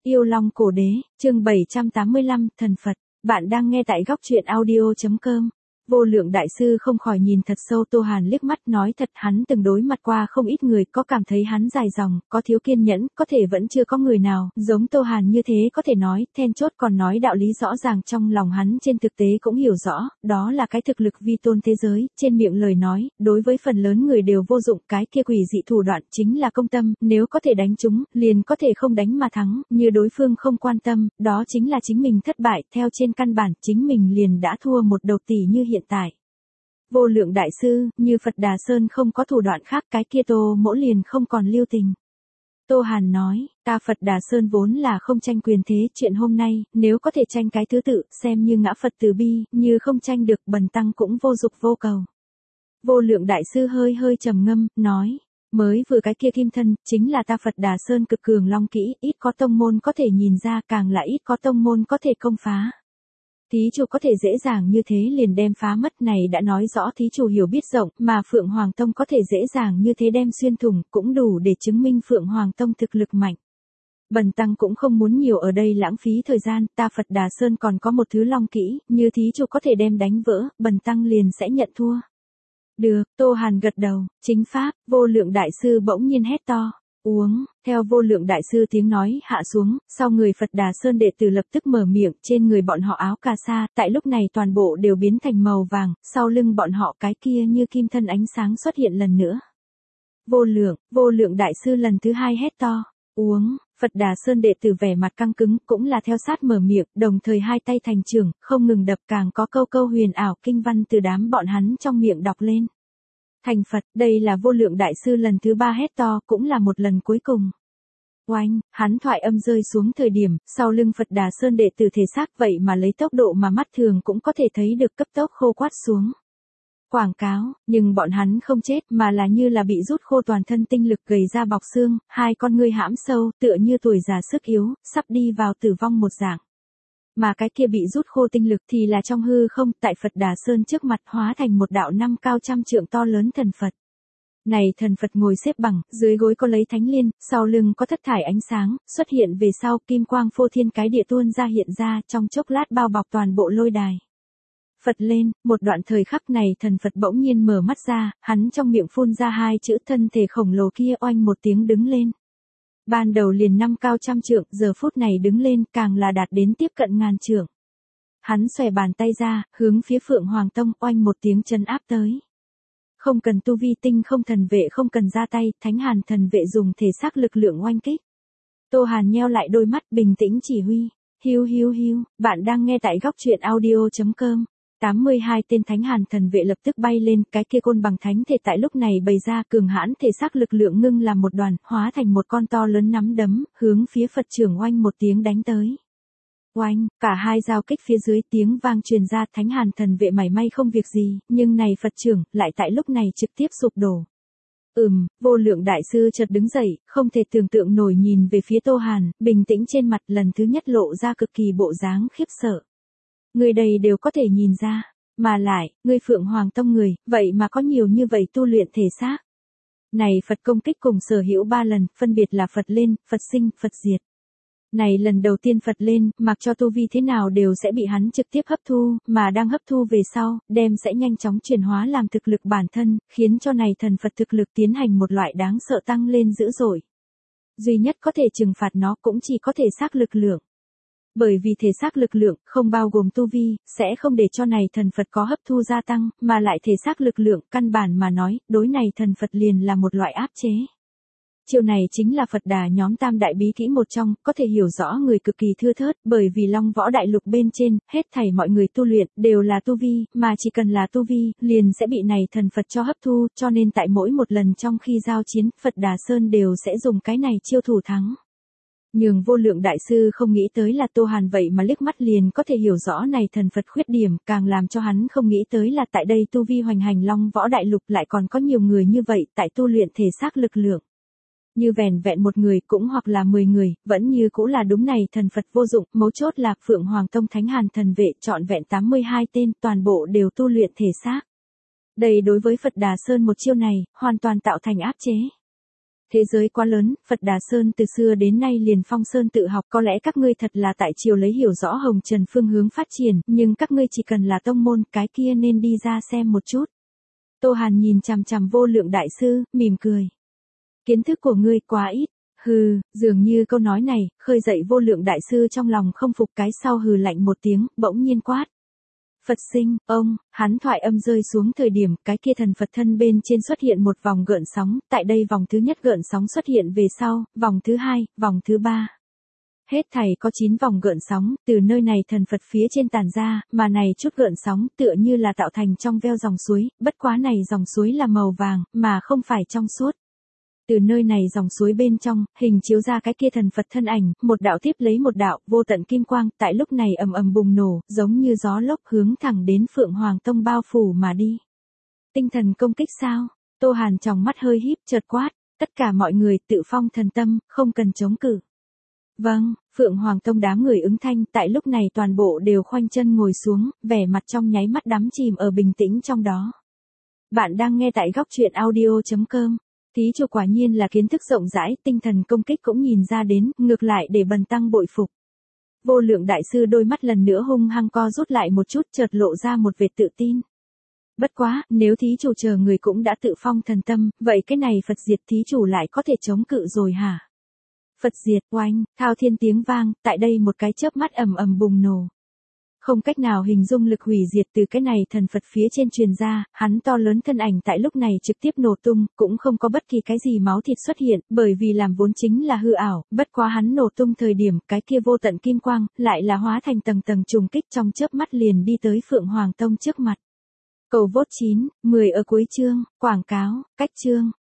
Yêu Long Cổ Đế, chương 785, Thần Phật. Bạn đang nghe tại góc truyện audio.com. Vô Lượng Đại Sư không khỏi nhìn thật sâu Tô Hàn liếc mắt, nói thật hắn từng đối mặt qua không ít người, có cảm thấy hắn dài dòng, có thiếu kiên nhẫn, có thể vẫn chưa có người nào giống Tô Hàn như thế có thể nói, then chốt còn nói đạo lý rõ ràng, trong lòng hắn trên thực tế cũng hiểu rõ, đó là cái thực lực vi tôn thế giới, trên miệng lời nói, đối với phần lớn người đều vô dụng, cái kia quỷ dị thủ đoạn chính là công tâm, nếu có thể đánh chúng, liền có thể không đánh mà thắng, như đối phương không quan tâm, đó chính là chính mình thất bại, theo trên căn bản, chính mình liền đã thua một đầu tỷ như hiện tại. Vô Lượng Đại Sư, như Phật Đà Sơn không có thủ đoạn khác, cái kia Tô Mỗ liền không còn lưu tình. Tô Hàn nói, ta Phật Đà Sơn vốn là không tranh quyền thế, chuyện hôm nay, nếu có thể tranh cái thứ tự, xem như ngã Phật từ bi, như không tranh được, bần tăng cũng vô dục vô cầu. Vô Lượng Đại Sư hơi hơi trầm ngâm, nói, mới vừa cái kia kim thân, chính là ta Phật Đà Sơn cực cường long kỹ, ít có tông môn có thể nhìn ra, càng là ít có tông môn có thể công phá. Thí chủ có thể dễ dàng như thế liền đem phá mất, này đã nói rõ thí chủ hiểu biết rộng, mà Phượng Hoàng Tông có thể dễ dàng như thế đem xuyên thủng, cũng đủ để chứng minh Phượng Hoàng Tông thực lực mạnh. Bần tăng cũng không muốn nhiều ở đây lãng phí thời gian, ta Phật Đà Sơn còn có một thứ long kỹ, như thí chủ có thể đem đánh vỡ, bần tăng liền sẽ nhận thua. Được, Tô Hàn gật đầu, chính pháp. Vô Lượng Đại Sư bỗng nhiên hét to. Uống, theo Vô Lượng Đại Sư tiếng nói hạ xuống, sau người Phật Đà Sơn đệ tử lập tức mở miệng, trên người bọn họ áo cà sa, tại lúc này toàn bộ đều biến thành màu vàng, sau lưng bọn họ cái kia như kim thân ánh sáng xuất hiện lần nữa. Vô Lượng Đại Sư lần thứ hai hét to. Uống, Phật Đà Sơn đệ tử vẻ mặt căng cứng, cũng là theo sát mở miệng, đồng thời hai tay thành trường, không ngừng đập, càng có câu câu huyền ảo kinh văn từ đám bọn hắn trong miệng đọc lên. Thành Phật, đây là Vô Lượng Đại Sư lần thứ ba hét to, cũng là một lần cuối cùng. Oanh, hắn thoại âm rơi xuống thời điểm, sau lưng Phật Đà Sơn đệ tử thể xác vậy mà lấy tốc độ mà mắt thường cũng có thể thấy được cấp tốc khô quắt xuống. Quảng cáo, nhưng bọn hắn không chết mà là như là bị rút khô toàn thân tinh lực, gầy ra bọc xương, hai con ngươi hãm sâu, tựa như tuổi già sức yếu, sắp đi vào tử vong một dạng. Mà cái kia bị rút khô tinh lực thì là trong hư không, tại Phật Đà Sơn trước mặt hóa thành một đạo năm cao trăm trượng to lớn thần Phật. Này thần Phật ngồi xếp bằng, dưới gối có lấy thánh liên, sau lưng có thất thải ánh sáng, xuất hiện về sau, kim quang phô thiên cái địa tuôn ra hiện ra, trong chốc lát bao bọc toàn bộ lôi đài. Phật lên, một đoạn thời khắc này thần Phật bỗng nhiên mở mắt ra, hắn trong miệng phun ra hai chữ, thân thể khổng lồ kia oanh một tiếng đứng lên. Ban đầu liền năm cao trăm trượng, giờ phút này đứng lên càng là đạt đến tiếp cận ngàn trượng. Hắn xòe bàn tay ra, hướng phía Phượng Hoàng Tông oanh một tiếng trấn áp tới. Không cần tu vi tinh không thần vệ, không cần ra tay, Thánh Hàn thần vệ dùng thể xác lực lượng oanh kích. Tô Hàn nheo lại đôi mắt, bình tĩnh chỉ huy. Hiu hiu hiu, bạn đang nghe tại góc truyện audio.com. 82 tên Thánh Hàn thần vệ lập tức bay lên, cái kia côn bằng thánh thể tại lúc này bày ra, cường hãn thể xác lực lượng ngưng làm một đoàn, hóa thành một con to lớn nắm đấm, hướng phía Phật trưởng oanh một tiếng đánh tới. Oanh, cả hai giao kích phía dưới, tiếng vang truyền ra, Thánh Hàn thần vệ mảy may không việc gì, nhưng này Phật trưởng lại tại lúc này trực tiếp sụp đổ. Vô Lượng Đại Sư chợt đứng dậy, không thể tưởng tượng nổi nhìn về phía Tô Hàn, bình tĩnh trên mặt lần thứ nhất lộ ra cực kỳ bộ dáng khiếp sợ. Người đây đều có thể nhìn ra, mà lại, người Phượng Hoàng Tông người, vậy mà có nhiều như vậy tu luyện thể xác. Này Phật công kích cùng sở hữu 3 lần, phân biệt là Phật lên, Phật sinh, Phật diệt. Này lần đầu tiên Phật lên, mặc cho tu vi thế nào đều sẽ bị hắn trực tiếp hấp thu, mà đang hấp thu về sau, đem sẽ nhanh chóng chuyển hóa làm thực lực bản thân, khiến cho này thần Phật thực lực tiến hành một loại đáng sợ tăng lên dữ dội. Duy nhất có thể trừng phạt nó cũng chỉ có thể xác lực lượng. Bởi vì thể xác lực lượng, không bao gồm tu vi, sẽ không để cho này thần Phật có hấp thu gia tăng, mà lại thể xác lực lượng, căn bản mà nói, đối này thần Phật liền là một loại áp chế. Chiêu này chính là Phật Đà nhóm tam đại bí kỹ một trong, có thể hiểu rõ người cực kỳ thưa thớt, bởi vì Long Võ Đại Lục bên trên, hết thảy mọi người tu luyện, đều là tu vi, mà chỉ cần là tu vi, liền sẽ bị này thần Phật cho hấp thu, cho nên tại mỗi một lần trong khi giao chiến, Phật Đà Sơn đều sẽ dùng cái này chiêu thủ thắng. Nhưng Vô Lượng Đại Sư không nghĩ tới là Tô Hàn vậy mà liếc mắt liền có thể hiểu rõ này thần Phật khuyết điểm, càng làm cho hắn không nghĩ tới là tại đây tu vi hoành hành Long Võ Đại Lục lại còn có nhiều người như vậy tại tu luyện thể xác lực lượng. Như vẻn vẹn một người cũng hoặc là 10 người, vẫn như cũ là đúng này thần Phật vô dụng, mấu chốt là Phượng Hoàng Tông Thánh Hàn thần vệ trọn vẹn 82 tên, toàn bộ đều tu luyện thể xác. Đây đối với Phật Đà Sơn một chiêu này, hoàn toàn tạo thành áp chế. Thế giới quá lớn, Phật Đà Sơn từ xưa đến nay liền phong sơn tự học, có lẽ các ngươi thật là tại triều lấy hiểu rõ hồng trần phương hướng phát triển, nhưng các ngươi chỉ cần là tông môn, cái kia nên đi ra xem một chút. Tô Hàn nhìn chằm chằm Vô Lượng đại sư, mỉm cười. Kiến thức của ngươi quá ít. Hừ, dường như câu nói này, khơi dậy Vô Lượng đại sư trong lòng không phục, cái sau hừ lạnh một tiếng, bỗng nhiên quát. Phật sinh, ông, hắn thoại âm rơi xuống thời điểm, cái kia thần Phật thân bên trên xuất hiện một vòng gợn sóng, tại đây vòng thứ nhất gợn sóng xuất hiện về sau, vòng thứ hai, vòng thứ ba. Hết thảy có 9 vòng gợn sóng, từ nơi này thần Phật phía trên tàn ra, mà này chút gợn sóng tựa như là tạo thành trong veo dòng suối, bất quá này dòng suối là màu vàng, mà không phải trong suốt. Từ nơi này dòng suối bên trong, hình chiếu ra cái kia thần Phật thân ảnh, một đạo tiếp lấy một đạo, vô tận kim quang, tại lúc này ầm ầm bùng nổ, giống như gió lốc hướng thẳng đến Phượng Hoàng Tông bao phủ mà đi. Tinh thần công kích sao? Tô Hàn tròng mắt hơi híp, chợt quát, tất cả mọi người tự phong thần tâm, không cần chống cự. Vâng, Phượng Hoàng Tông đám người ứng thanh, tại lúc này toàn bộ đều khoanh chân ngồi xuống, vẻ mặt trong nháy mắt đắm chìm ở bình tĩnh trong đó. Bạn đang nghe tại góc truyện audio.com. Thí chủ quả nhiên là kiến thức rộng rãi, tinh thần công kích cũng nhìn ra đến, ngược lại để bần tăng bội phục. Vô Lượng đại sư đôi mắt lần nữa hung hăng co rút lại một chút, chợt lộ ra một vệt tự tin. Bất quá, nếu thí chủ chờ người cũng đã tự phong thần tâm, vậy cái này Phật diệt thí chủ lại có thể chống cự rồi hả? Phật diệt, oanh, thao thiên tiếng vang, tại đây một cái chớp mắt ầm ầm bùng nổ. Không cách nào hình dung lực hủy diệt từ cái này thần Phật phía trên truyền ra, hắn to lớn thân ảnh tại lúc này trực tiếp nổ tung, cũng không có bất kỳ cái gì máu thịt xuất hiện, bởi vì làm vốn chính là hư ảo, bất quá hắn nổ tung thời điểm, cái kia vô tận kim quang, lại là hóa thành tầng tầng trùng kích trong chớp mắt liền đi tới Phượng Hoàng Tông trước mặt. Cầu vote 9, 10 ở cuối chương, quảng cáo, cách chương.